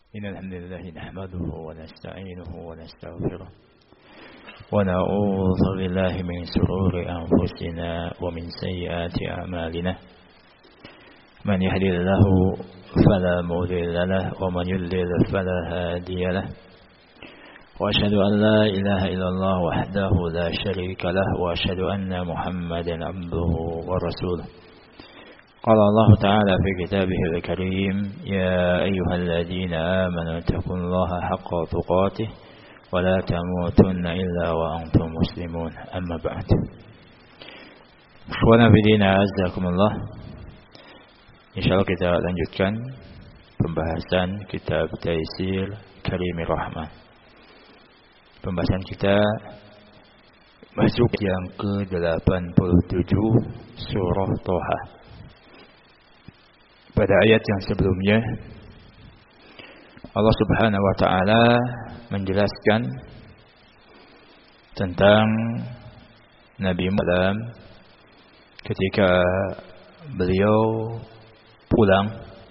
إن الحمد لله نحمده ونستعينه ونستغفره ونعوذ بالله من شرور أنفسنا ومن سيئات أعمالنا من يهدي الله فلا مضل له ومن يضلل فلا هادي له وأشهد أن لا إله إلا الله وحده لا شريك له وأشهد أن محمدا عبده ورسوله. قال الله تعالى في كتابه الكريم: يا أيها الذين آمنوا اتقوا الله حق تقاته ولا تموتن إلا وأنتم مسلمون. أما بعد. Ikhwana fillah, azakumullah. Insyaallah kita lanjutkan pembahasan kitab Taisir Karimir Rahman. Pembahasan kita masuk yang ke-87 surah Toha. Pada ayat yang sebelumnya Allah Subhanahu wa taala menjelaskan tentang Nabi Muhammad ketika beliau pulang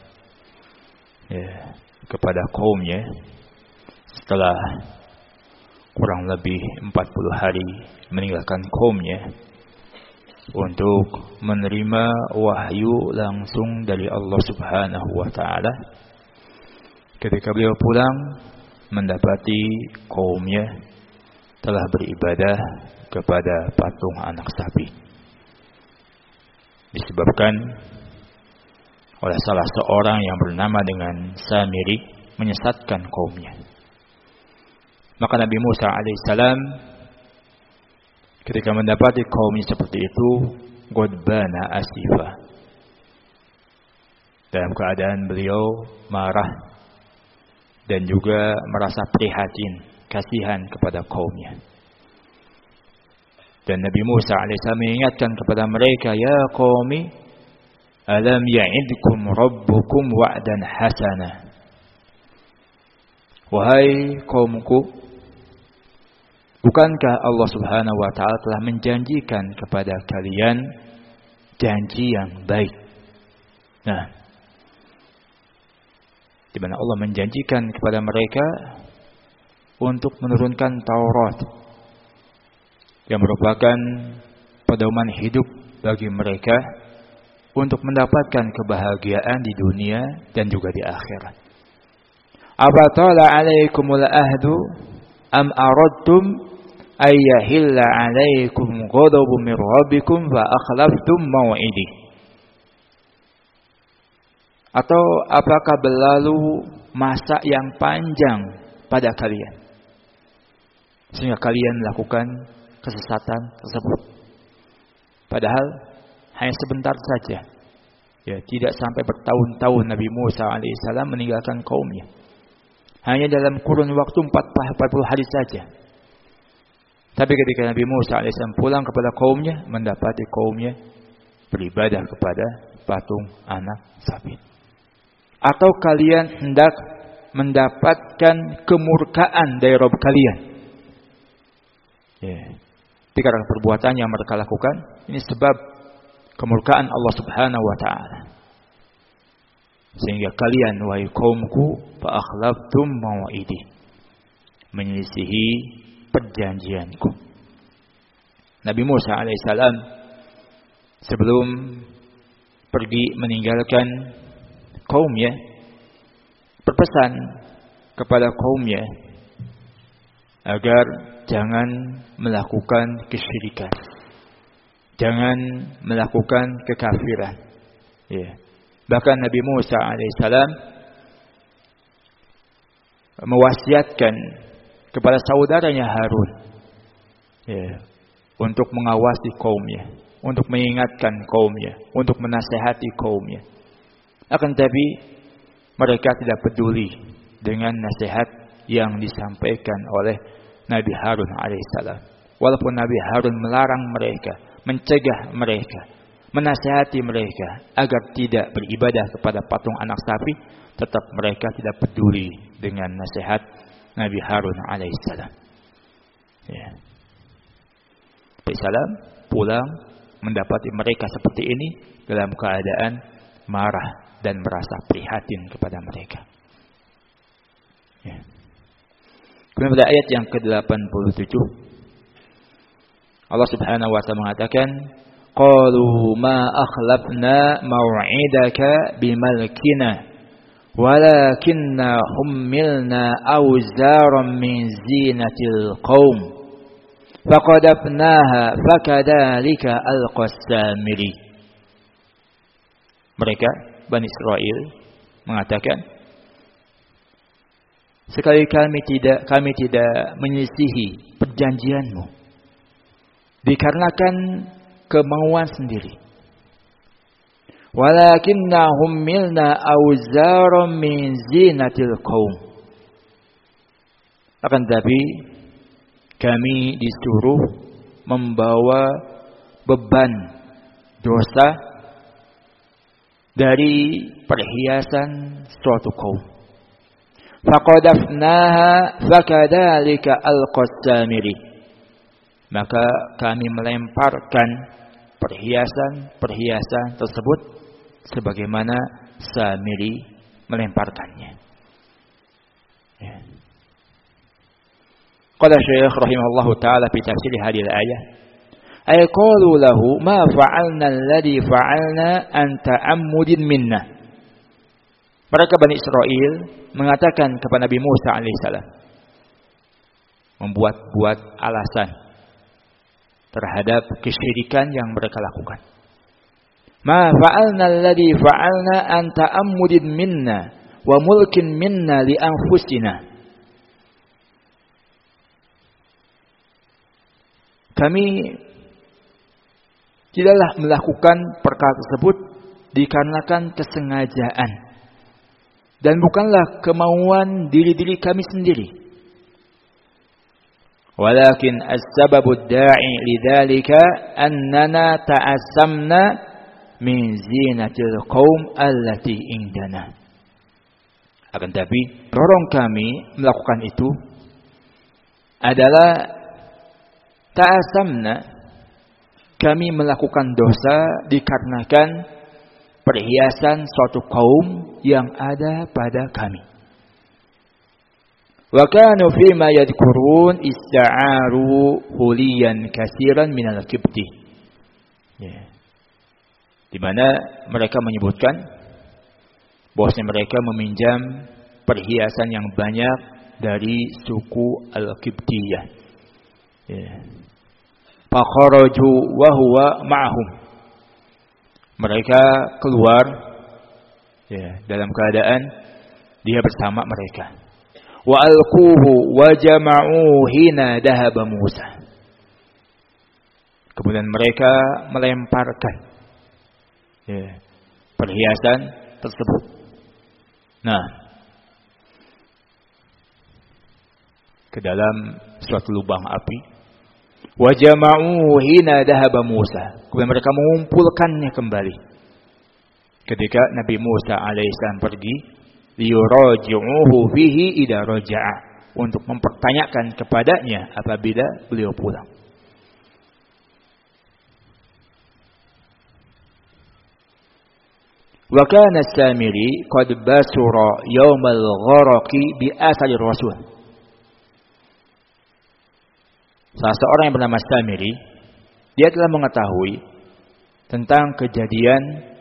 kepada kaumnya setelah kurang lebih 40 hari meninggalkan kaumnya untuk menerima wahyu langsung dari Allah Subhanahu wa taala. Ketika beliau pulang mendapati kaumnya telah beribadah kepada patung anak sapi. Disebabkan oleh salah seorang yang bernama dengan Samiri menyesatkan kaumnya. Maka Nabi Musa alaihissalam ketika mendapati kaumnya seperti itu, ghadbana asifa, dalam keadaan beliau marah dan juga merasa prihatin, kasihan kepada kaumnya. Dan Nabi Musa alaihissalam mengingatkan kepada mereka, ya qaumi, alam ya'idkum rabbukum wa'dan hasana. Wahai kaumku, bukankah Allah Subhanahu wa taala telah menjanjikan kepada kalian janji yang baik? Nah, di mana Allah menjanjikan kepada mereka untuk menurunkan Taurat yang merupakan pedoman hidup bagi mereka untuk mendapatkan kebahagiaan di dunia dan juga di akhirat. Abatala alaikumul ahdu am aradtum ayyahilla alaikum ghadabun min rabbikum fa akhlaftum maw'idi. Atau apakah berlalu masa yang panjang pada kalian sehingga kalian melakukan kesesatan tersebut, padahal hanya sebentar saja, tidak sampai bertahun-tahun Nabi Musa alaihissalam meninggalkan kaumnya, hanya dalam kurun waktu 40 hari saja. Tapi ketika Nabi Musa alaihissalam pulang kepada kaumnya, mendapati kaumnya beribadah kepada patung anak sapi. Atau kalian hendak mendapatkan kemurkaan dari Rabb kalian? Dikarenakan perbuatan yang mereka lakukan, ini sebab kemurkaan Allah Subhanahu wa taala. Sehingga kalian, wahai kaumku, fa akhlaftum maw'idi, menyelisihi perjanjianku. Nabi Musa alaihissalam sebelum pergi meninggalkan kaumnya berpesan kepada kaumnya agar jangan melakukan kesyirikan, jangan melakukan kekafiran. Bahkan Nabi Musa alaihissalam mewasiatkan kepada saudaranya Harun untuk mengawasi kaumnya, untuk mengingatkan kaumnya, untuk menasihati kaumnya. Akan tetapi mereka tidak peduli dengan nasihat yang disampaikan oleh Nabi Harun alaihissalam. Walaupun Nabi Harun melarang mereka, mencegah mereka, menasihati mereka agar tidak beribadah kepada patung anak sapi, tetap mereka tidak peduli dengan nasihat Nabi Harun alaihissalam. Alaihissalam pulang mendapati mereka seperti ini dalam keadaan marah dan merasa prihatin kepada mereka. Kemudian pada ayat yang ke-87 Allah Subhanahu wa taala mengatakan, qalu ma akhlafna maw'idaka bimalkina walakinna hummilna awzaran min zinatil qaum faqadafnaha fakadzalika alqas-Samiri. Mereka Bani Israel mengatakan, sekali kami tidak menyelisihi perjanjianmu dikarenakan kemauan sendiri. Walakinna hummilna awzaran min zinatil qaum. Akan tetapi kami disuruh membawa beban dosa dari perhiasan suatu kaum. Faqadafnaha fakadzalika alqas-Samiri. Maka kami melemparkan perhiasan tersebut sebagaimana Samiri melemparkannya. Ya. Qala Syekh rahimahullahu taala fi tafsir hadhihi al-ayah, ay qalu lahu ma fa'alna alladhi fa'alna an ta'ammudin minna. Mereka Bani Israel mengatakan kepada Nabi Musa alaihissalam, membuat-buat alasan terhadap kesyirikan yang mereka lakukan. Ma fa'alna alladhi fa'alna an ta'ammudin minna wa mulkin minna li anfusina. Kami tidaklah melakukan perkara tersebut dikarenakan kesengajaan dan bukanlah kemauan diri-diri kami sendiri. Walakin as-sababu ad-da'i lidzalika annana ta'assamna min zinatil qaum allati indana. Akan tapi dorong kami melakukan itu adalah ta'asamna, kami melakukan dosa dikarenakan perhiasan suatu kaum yang ada pada kami. Wa kanu fima yadhkurun ista'aru huliyan katsiran minal kibti. Ya. Di mana mereka menyebutkan bahwasanya mereka meminjam perhiasan yang banyak dari suku Al-Qibtiyah. Ya. Fakharaju wa huwa ma'hum. Mereka keluar ya, dalam keadaan dia bersama mereka. Wa alquhu wa jama'u hina dhahaba Musa. Kemudian mereka melemparkan ya, perhiasan tersebut. Nah, ke dalam suatu lubang api. Wa jama'u hina dhahaba Musa. Kemudian mereka mengumpulkannya kembali ketika Nabi Musa alaihissalam pergi, liyuraji'uhu fihi idza raja'a, untuk mempertanyakan kepadanya apabila beliau pulang. Wa kana as-Samiri qad basura yaumal gharaqi bi athari Rasul. Salah seorang yang bernama Samiri, dia telah mengetahui tentang kejadian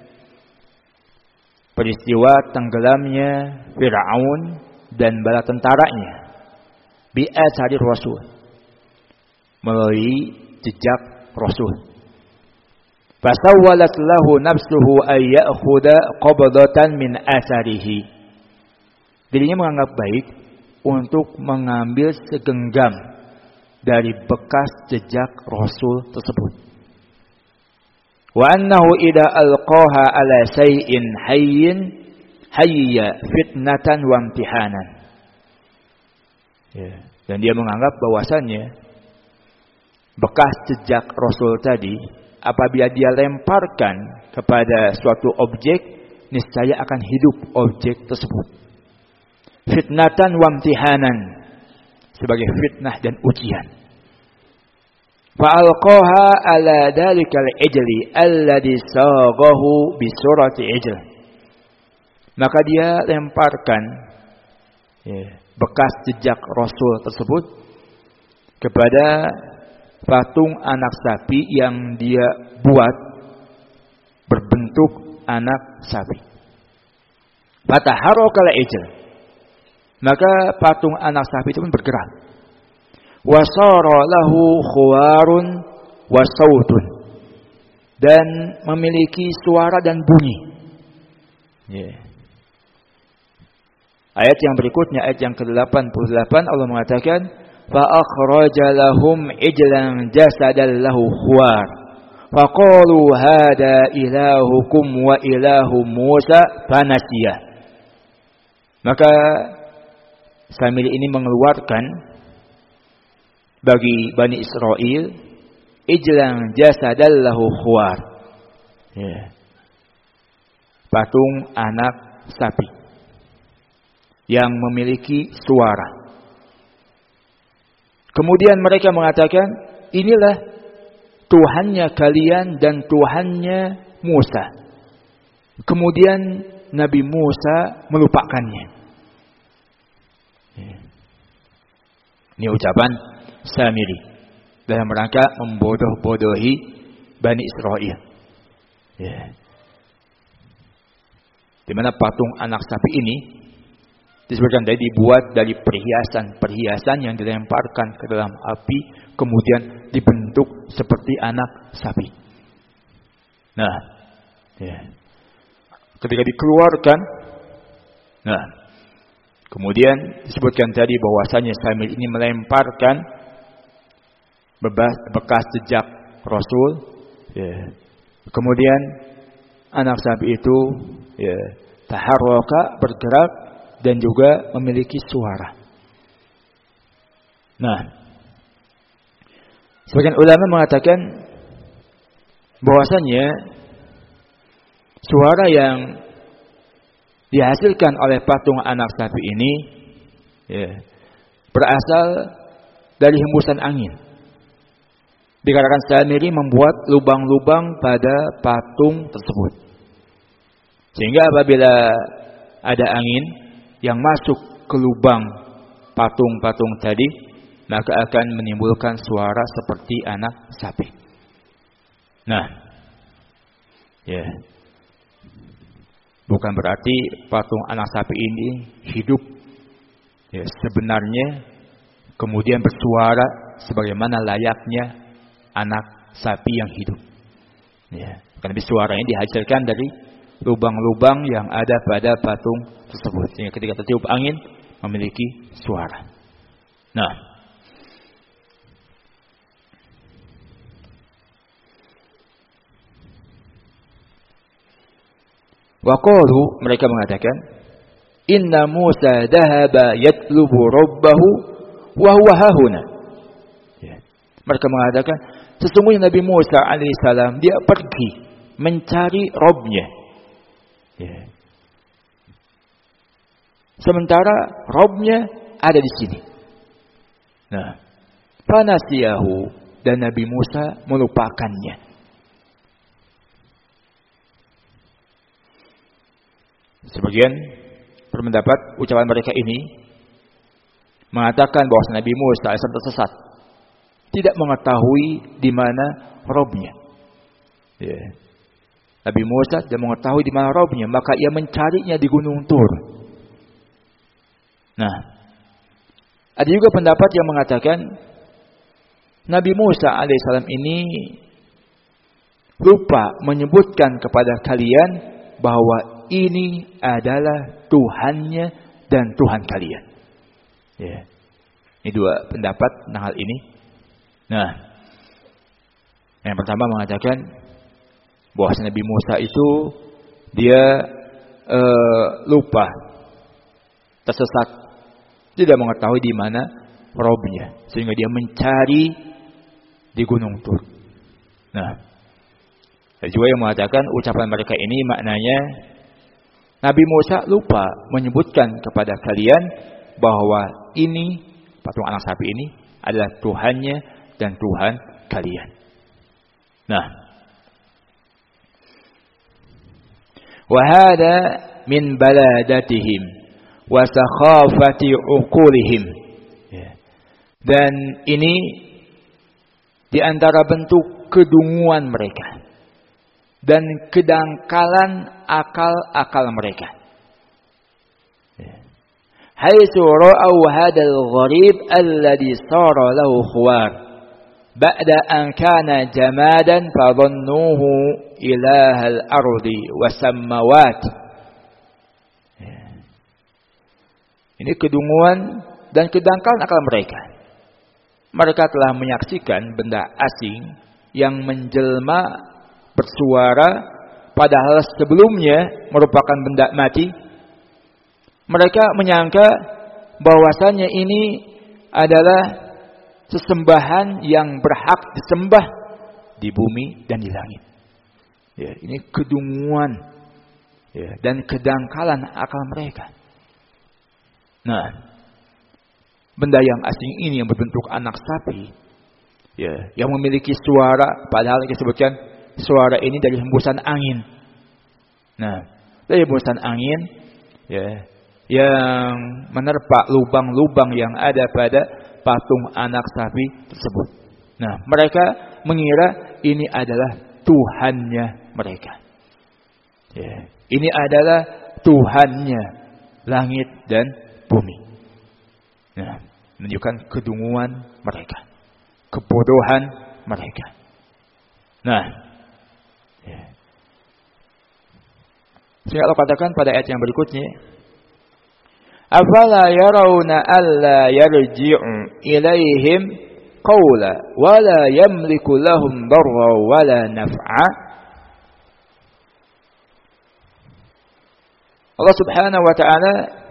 peristiwa tenggelamnya Fir'aun dan bala tentaranya bi athari Rasul, melalui jejak Rasul. Fasawwalat lahu nafsuhu ay ya'khudha qabdatan min atharihi. Dirinya menganggap baik untuk mengambil segenggam dari bekas jejak Rasul tersebut. Wa annahu idza alqaha ala shay'in hayya fitnatan wa imtihanan. Ya, dan dia menganggap bahwasannya bekas jejak Rasul tadi apabila dia lemparkan kepada suatu objek, niscaya akan hidup objek tersebut. Fitnatan wa imtihanan, sebagai fitnah dan ujian. Fa'alqaha ala dalikal ijli alladhi saghahu bi surati ijl. Maka dia lemparkan bekas jejak Rasul tersebut kepada patung anak sapi yang dia buat berbentuk anak sapi. Fataharrakal ijl, maka patung anak sapi itu pun bergerak. Wasara lahu khuwarun wa sautun, dan memiliki suara dan bunyi. Ayat yang berikutnya, ayat yang ke-88, Allah mengatakan, fa akhraja lahum ijlan jasadan lahu khuwar faqalu hada ilahukum wa ilahu Musa fanasiya. Maka Samiri ini mengeluarkan bagi Bani Israel ijlan jasadan lahu khuwar, patung anak sapi yang memiliki suara. Kemudian mereka mengatakan, inilah Tuhannya kalian dan Tuhannya Musa. Kemudian Nabi Musa melupakannya. Ini ucapan Samiri dalam rangka membodoh-bodohi Bani Israel. Di mana patung anak sapi ini disebutkan tadi dibuat dari perhiasan-perhiasan yang dilemparkan ke dalam api, kemudian dibentuk seperti anak sapi. Nah, ketika dikeluarkan, kemudian disebutkan tadi bahwasanya Samiri ini melemparkan bekas jejak Rasul. Kemudian anak sapi itu taharraka, bergerak, dan juga memiliki suara. Nah, sebagian ulama mengatakan bahwasanya suara yang dihasilkan oleh patung anak sapi ini berasal dari hembusan angin. Dikarenakan Samiri membuat lubang-lubang pada patung tersebut, sehingga apabila ada angin yang masuk ke lubang patung-patung tadi, maka akan menimbulkan suara seperti anak sapi. Nah, bukan berarti patung anak sapi ini hidup sebenarnya, kemudian bersuara sebagaimana layaknya anak sapi yang hidup. Karena suaranya dihasilkan dari lubang-lubang yang ada pada patung tersebut, sehingga ketika tertiup angin memiliki suara. Nah, waqalu, mereka mengatakan, inna Musa dhahaba yatlubu rabbahu wa huwa hahuna. Mereka mengatakan, sesungguhnya Nabi Musa alaihissalam dia pergi mencari Rabbnya. Sementara Rabbnya ada di sini. Nah, fanasiyahu, dan Nabi Musa melupakannya. Sebagian berpendapat ucapan mereka ini mengatakan bahwa Nabi Musa AS tersesat, tidak mengetahui di mana Rabbnya. Nabi Musa tidak mengetahui di mana Rabbnya, maka ia mencarinya di Gunung Tur. Nah, ada juga pendapat yang mengatakan Nabi Musa alaihissalam ini lupa menyebutkan kepada kalian bahwa ini adalah Tuhannya dan Tuhan kalian. Ini dua pendapat tentang hal ini. Nah, yang pertama mengatakan bahwa Nabi Musa itu dia lupa, tersesat, tidak mengetahui di mana Rabbnya, sehingga dia mencari di Gunung Tur. Nah, ada juga yang mengatakan ucapan mereka ini maknanya Nabi Musa lupa menyebutkan kepada kalian bahwa ini patung anak sapi ini adalah Tuhannya dan Tuhan kalian. Nah, wa hada min baladatihim wa sakhafati uqulihim. Dan ini di antara bentuk kedunguan mereka dan kedangkalan akal-akal mereka. Haitsu ra'au hadzal gharib alladhi sara lahu khuwar ba'da an kana jamadan fadhannuhu ilahal ardi wasamawat. Ini kedunguan dan kedangkalan akal mereka. Mereka telah menyaksikan benda asing yang menjelma bersuara padahal sebelumnya merupakan benda mati. Mereka menyangka bahwasannya ini adalah sesembahan yang berhak disembah di bumi dan di langit. Ya, ini kedunguan dan kedangkalan akal mereka. Nah, benda yang asing ini yang berbentuk anak sapi, yang memiliki suara, padahal disebutkan suara ini dari hembusan angin. Nah, dari hembusan angin, yang menerpa lubang-lubang yang ada pada patung anak sapi tersebut. Nah, mereka mengira ini adalah Tuhannya mereka. Ini adalah Tuhannya langit dan bumi. Nah, menunjukkan kedunguan mereka, kebodohan mereka. Nah, sehingga Allah katakan pada ayat yang berikutnya, afala yarawna alla yarji'u ilaihim qawla wa la yamliku lahum darra wa la naf'a. Allah Subhanahu wa taala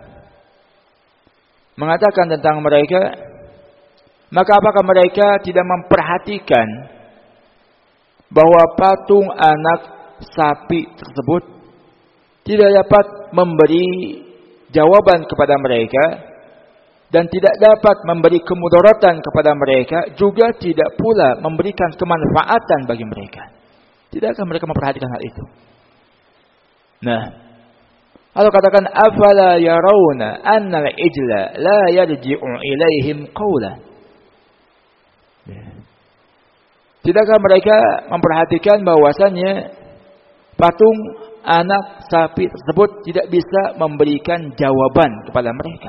mengatakan tentang mereka, maka apakah mereka tidak memperhatikan bahwa patung anak sapi tersebut tidak dapat memberi jawaban kepada mereka dan tidak dapat memberi kemudaratan kepada mereka, juga tidak pula memberikan kemanfaatan bagi mereka? Tidakkah mereka memperhatikan hal itu? Nah, Allah katakan afala yarawna annal ijla la yarji'u ilaihim qawla. Tidakkah mereka memperhatikan bahwasannya patung anak sapi tersebut tidak bisa memberikan jawaban kepada mereka?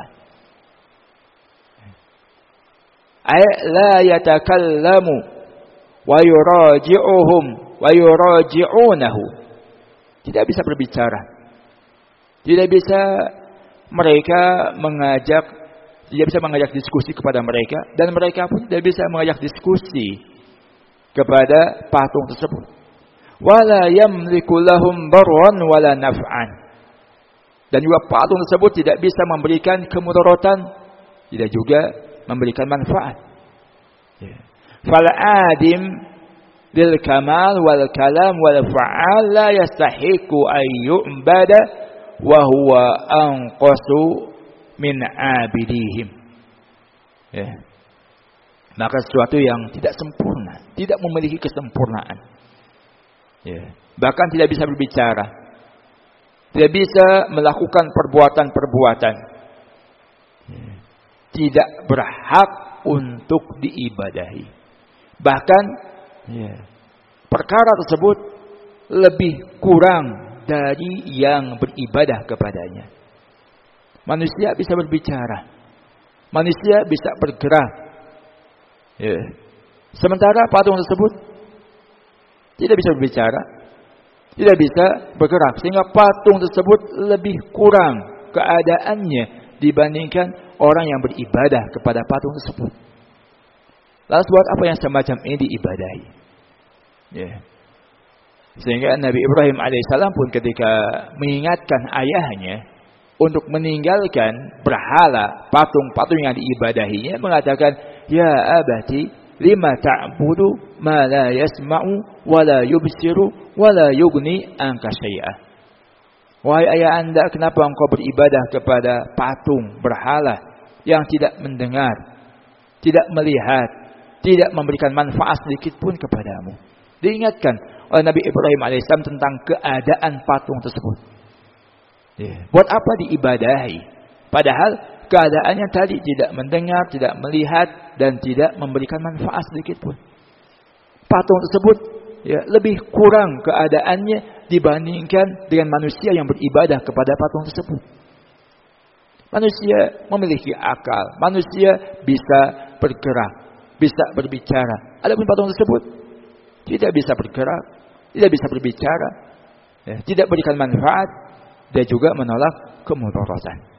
Ay la yatakallamu wa yuraji'uhum wa yuraji'unahu. Tidak bisa berbicara. Tidak bisa mereka tidak bisa mengajak diskusi kepada mereka, dan mereka pun tidak bisa mengajak diskusi kepada patung tersebut. Wala yamliku lahum darran wala naf'an. Dan juga patung tersebut tidak bisa memberikan kemudaratan, tidak juga memberikan manfaat. Fal adim lil kamal wal kalam wal fa'al la yastahiqu ay yu'bada wa huwa anqasu min abidihim. Maka sesuatu yang tidak sempurna, tidak memiliki kesempurnaan, bahkan tidak bisa berbicara, tidak bisa melakukan perbuatan-perbuatan, tidak berhak untuk diibadahi. Bahkan perkara tersebut lebih kurang dari yang beribadah kepadanya. Manusia bisa berbicara, manusia bisa bergerak, sementara patung tersebut tidak bisa berbicara, tidak bisa bergerak, sehingga patung tersebut lebih kurang keadaannya dibandingkan orang yang beribadah kepada patung tersebut. Lalu buat apa yang semacam ini diibadahi? Sehingga Nabi Ibrahim alaihissalam pun ketika mengingatkan ayahnya untuk meninggalkan berhala, patung-patung yang diibadahinya, mengatakan, ya abati lima ta'budu ma la yasma'u wa la yubsiru wa la yughni anka syai'ah. Wahai ayah anda, kenapa engkau beribadah kepada patung berhala yang tidak mendengar, tidak melihat, tidak memberikan manfaat sedikit pun kepadamu? Diingatkan oleh Nabi Ibrahim alaihissalam tentang keadaan patung tersebut. Buat apa diibadahi? Padahal keadaannya tadi tidak mendengar, tidak melihat, dan tidak memberikan manfaat sedikit pun. Patung tersebut ya lebih kurang keadaannya dibandingkan dengan manusia yang beribadah kepada patung tersebut. Manusia memiliki akal, manusia bisa bergerak, bisa berbicara. Adapun patung tersebut tidak bisa bergerak, tidak bisa berbicara, ya, tidak berikan manfaat, dan juga menolak kemudaratan.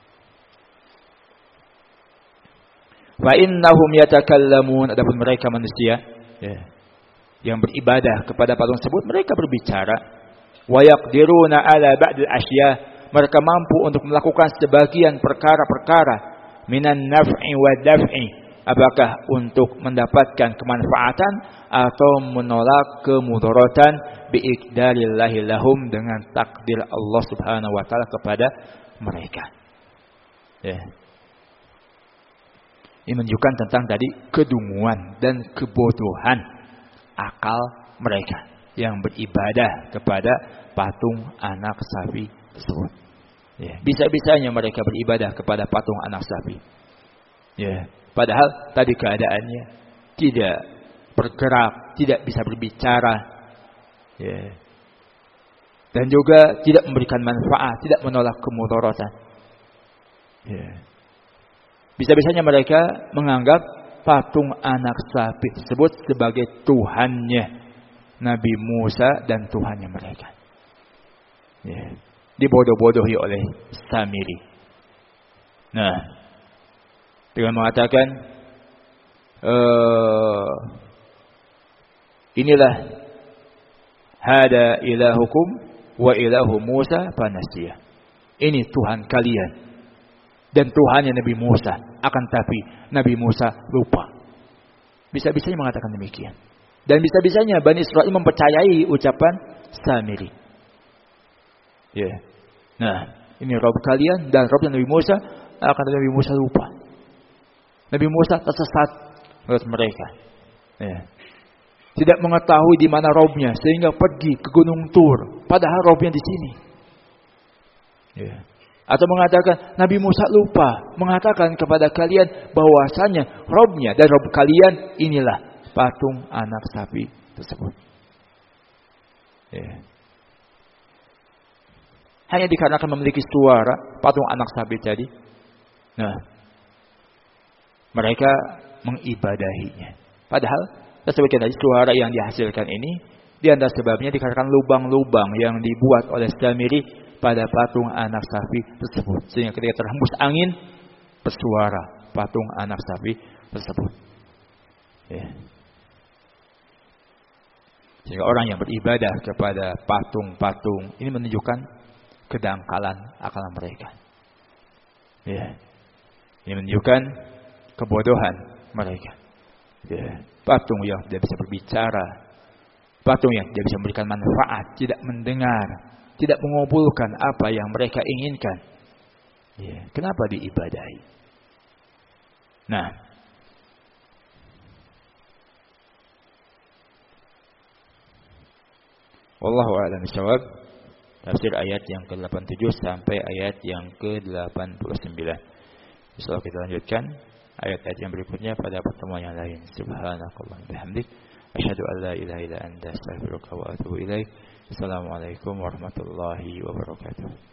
Wa innahum yatakallamun, adapun mereka manusia ya, yang beribadah kepada patung tersebut, mereka berbicara. Wa yaqdiruna ala ba'dil asya, mereka mampu untuk melakukan sebagian perkara-perkara minan naf'i wa daf'i, apakah untuk mendapatkan kemanfaatan atau menolak kemudaratan biiqdarillahi lahum, dengan takdir Allah Subhanahu wa taala kepada mereka. Ya. Ini menunjukkan tentang tadi kedunguan dan kebodohan akal mereka yang beribadah kepada patung anak sapi tersebut. Ya, bisa-bisanya mereka beribadah kepada patung anak sapi. Ya, padahal tadi keadaannya tidak bergerak, tidak bisa berbicara, ya, dan juga tidak memberikan manfaat, tidak menolak kemudaratan. Ya. Bisa-bisanya mereka menganggap patung anak sapi tersebut sebagai Tuhannya Nabi Musa dan Tuhannya mereka. Ya. Dibodoh-bodohi oleh Samiri. Nah, dengan mengatakan inilah hada ilahukum wa ilahu Musa fanasiya. Ini Tuhan kalian dan Tuhannya Nabi Musa, akan tapi Nabi Musa lupa. Bisa-bisanya mengatakan demikian. Dan bisa-bisanya Bani Israel mempercayai ucapan Samiri. Ya. Nah, ini Rabb kalian dan Rabb Nabi Musa, akan Nabi Musa lupa. Nabi Musa tersesat menurut mereka. Ya. Tidak mengetahui di mana Rabbnya, sehingga pergi ke Gunung Tur, padahal Rabbnya di sini. Ya. Atau mengatakan Nabi Musa lupa mengatakan kepada kalian bahwasanya Rabbnya dan Rabb kalian inilah patung anak sapi tersebut. Ya. Hanya dikarenakan memiliki suara patung anak sapi tadi. Nah, mereka mengibadahinya. Padahal sebagian dari suara yang dihasilkan ini di antara sebabnya dikarenakan lubang-lubang yang dibuat oleh Samiri pada patung anak sapi tersebut, sehingga ketika terhembus angin bersuara patung anak sapi tersebut. Ya. Sehingga orang yang beribadah kepada patung-patung ini menunjukkan kedangkalan akal mereka. Ya. Ini menunjukkan kebodohan mereka. Ya. Patung yang tidak bisa berbicara, patung yang tidak bisa memberikan manfaat, tidak mendengar, tidak mengumpulkan apa yang mereka inginkan. Ya, kenapa diibadahi? Nah, wallahu a'lam bishawab. Tafsir ayat yang ke-87 sampai ayat yang ke-89. Insyaallah kita lanjutkan ayat-ayat yang berikutnya pada pertemuan yang lain. Subhanakallahumma bihamdik, asyhadu an la ilaha illa anta, astaghfiruka wa atubu ilaik. Assalamualaikum warahmatullahi wabarakatuh.